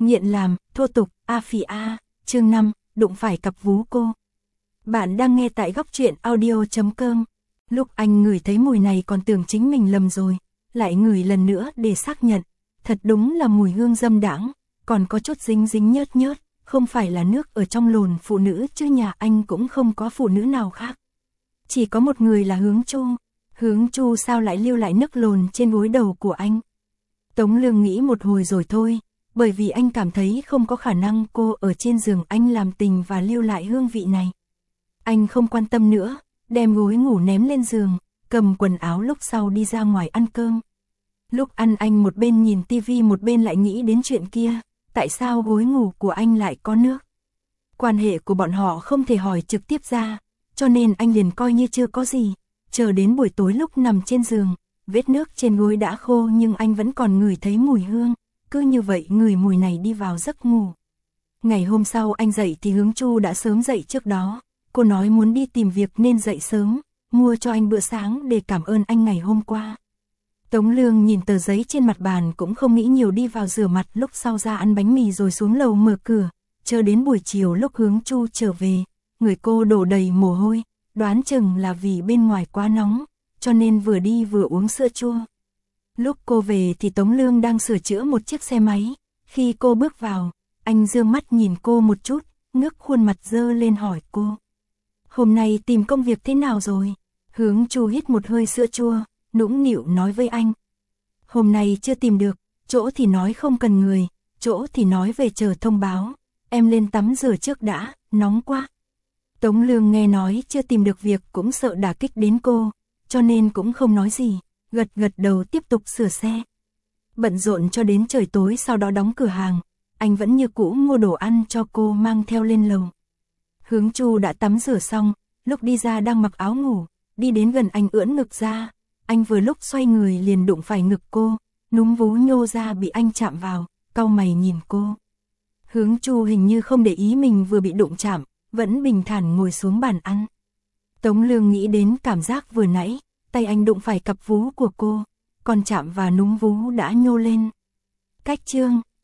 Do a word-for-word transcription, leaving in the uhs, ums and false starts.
Nghiện làm, thô tục, a phì a, chương năm, đụng phải cặp vú cô. Bạn đang nghe tại góc truyện audio chấm com. Lúc anh ngửi thấy mùi này còn tưởng chính mình lầm rồi, lại ngửi lần nữa để xác nhận. Thật đúng là mùi hương dâm đãng, còn có chút dính dính nhớt nhớt, không phải là nước ở trong lồn phụ nữ chứ nhà anh cũng không có phụ nữ nào khác. Chỉ có một người là Hướng Chu. Hướng Chu sao lại lưu lại nước lồn trên gối đầu của anh? Tống Lương nghĩ một hồi rồi thôi, bởi vì anh cảm thấy không có khả năng cô ở trên giường anh làm tình và lưu lại hương vị này. Anh không quan tâm nữa, đem gối ngủ ném lên giường, cầm quần áo lúc sau đi ra ngoài ăn cơm. Lúc ăn anh một bên nhìn tivi một bên lại nghĩ đến chuyện kia, tại sao gối ngủ của anh lại có nước? Quan hệ của bọn họ không thể hỏi trực tiếp ra, cho nên anh liền coi như chưa có gì, chờ đến buổi tối lúc nằm trên giường, vết nước trên gối đã khô nhưng anh vẫn còn ngửi thấy mùi hương, cứ như vậy ngửi mùi này đi vào giấc ngủ. Ngày hôm sau anh dậy thì Hướng Chu đã sớm dậy trước đó, cô nói muốn đi tìm việc nên dậy sớm, mua cho anh bữa sáng để cảm ơn anh ngày hôm qua. Tống Lương nhìn tờ giấy trên mặt bàn cũng không nghĩ nhiều, đi vào rửa mặt lúc sau ra ăn bánh mì rồi xuống lầu mở cửa, chờ đến buổi chiều lúc Hướng Chu trở về, người cô đổ đầy mồ hôi, đoán chừng là vì bên ngoài quá nóng, cho nên vừa đi vừa uống sữa chua. Lúc cô về thì Tống Lương đang sửa chữa một chiếc xe máy, khi cô bước vào, anh dương mắt nhìn cô một chút, ngước khuôn mặt dơ lên hỏi cô. Hôm nay tìm công việc thế nào rồi? Hướng Chu hít một hơi sữa chua, nũng nịu nói với anh. Hôm nay chưa tìm được, chỗ thì nói không cần người, chỗ thì nói về chờ thông báo, em lên tắm rửa trước đã, nóng quá. Tống Lương nghe nói chưa tìm được việc cũng sợ đả kích đến cô, cho nên cũng không nói gì, gật gật đầu tiếp tục sửa xe. Bận rộn cho đến trời tối, sau đó đóng cửa hàng, anh vẫn như cũ mua đồ ăn cho cô mang theo lên lầu. Hướng Chu đã tắm rửa xong, lúc đi ra đang mặc áo ngủ, đi đến gần anh ưỡn ngực ra, anh vừa lúc xoay người liền đụng phải ngực cô, núm vú nhô ra bị anh chạm vào, cau mày nhìn cô. Hướng Chu hình như không để ý mình vừa bị đụng chạm, vẫn bình thản ngồi xuống bàn ăn. Tống Lương nghĩ đến cảm giác vừa nãy, tay anh đụng phải cặp vú của cô, còn chạm vào núm vú đã nhô lên. Cách chương